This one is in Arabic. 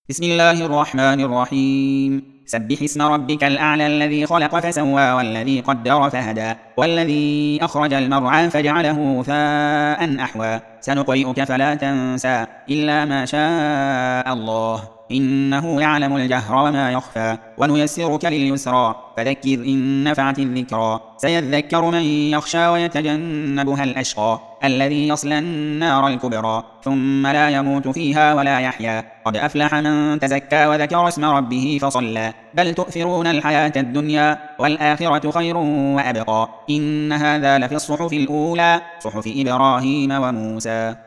بسم الله الرحمن الرحيم. سبح اسم ربك الأعلى الذي خلق فسوى والذي قدر فهدى والذي أخرج المرعى فجعله غثاء أحوى سنقرئك فلا تنسى إلا ما شاء الله إنه يعلم الجهر وما يخفى ونيسرك لليسرى فذكر إن نفعت الذكرى سيذكر من يخشى ويتجنبها الأشقى الذي يصلى النار الكبرى ثم لا يموت فيها ولا يحيا قد أفلح من تزكى وذكر اسم ربه فصلى بل تؤثرون الحياة الدنيا والآخرة خير وأبقى إن هذا لفي الصحف الأولى صحف إبراهيم وموسى.